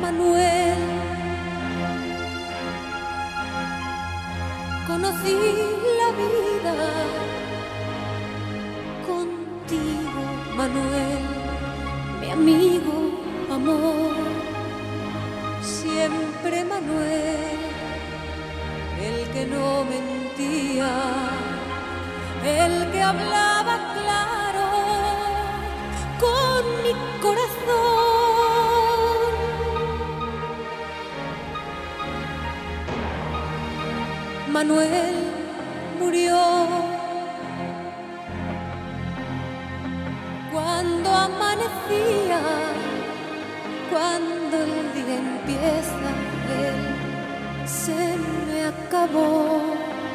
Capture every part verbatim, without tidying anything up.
Manuel. Conocí la vida contigo, Manuel, mi amigo, amor. Siempre Manuel, el que no mentía, el que hablaba claro con mi corazón. Manuel murió cuando amanecía, cuando el día empieza, él se me acabó.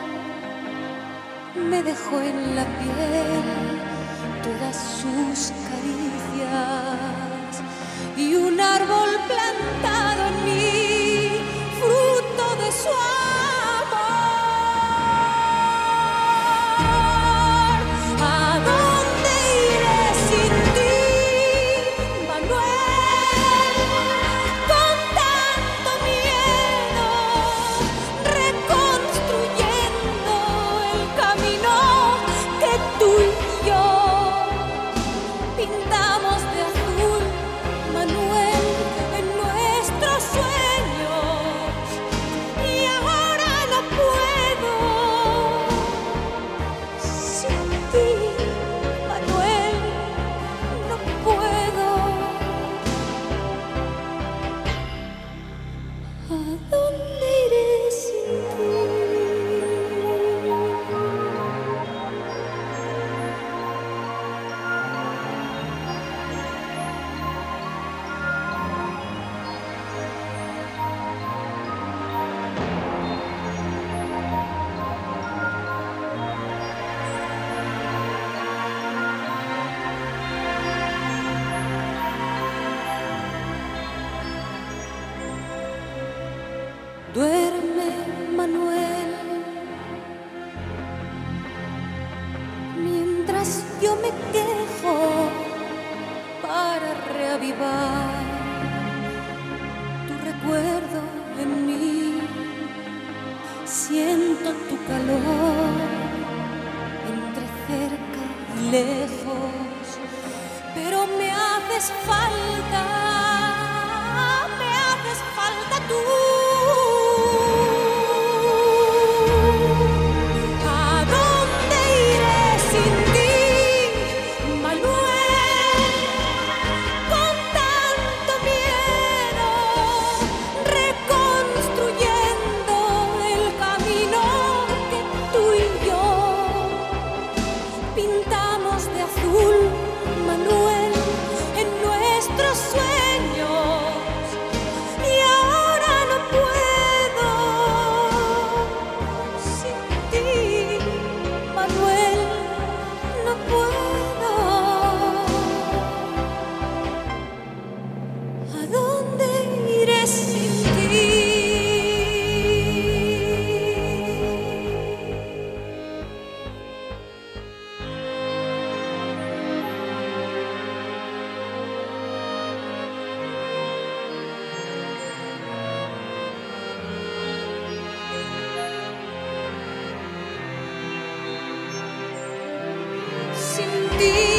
Me dejó en la piel todas sus caricias y un árbol plantado en mí, fruto de su amor. ¿A dónde iré sin ti, Manuel? Con tanto miedo, reconstruyendo el camino que tú y yo pintamos de azul, Manuel, en nuestros sueños. Y ahora no puedo sin ti, Manuel, no puedo. ¿A dónde iré sin ti? Duerme, Manuel, mientras yo me quejo para reavivar tu recuerdo en mí. Siento tu calor entre cerca y lejos, pero me haces falta, me haces falta tú. ¿A dónde iré sin ti, Manuel? Con tanto miedo, reconstruyendo el camino que tú y yo pintamos de azul, Manuel, en nuestros sueños. Y ahora no puedo sin ti, Manuel, no puedo. ¿A dónde iré sin ti? Sin ti.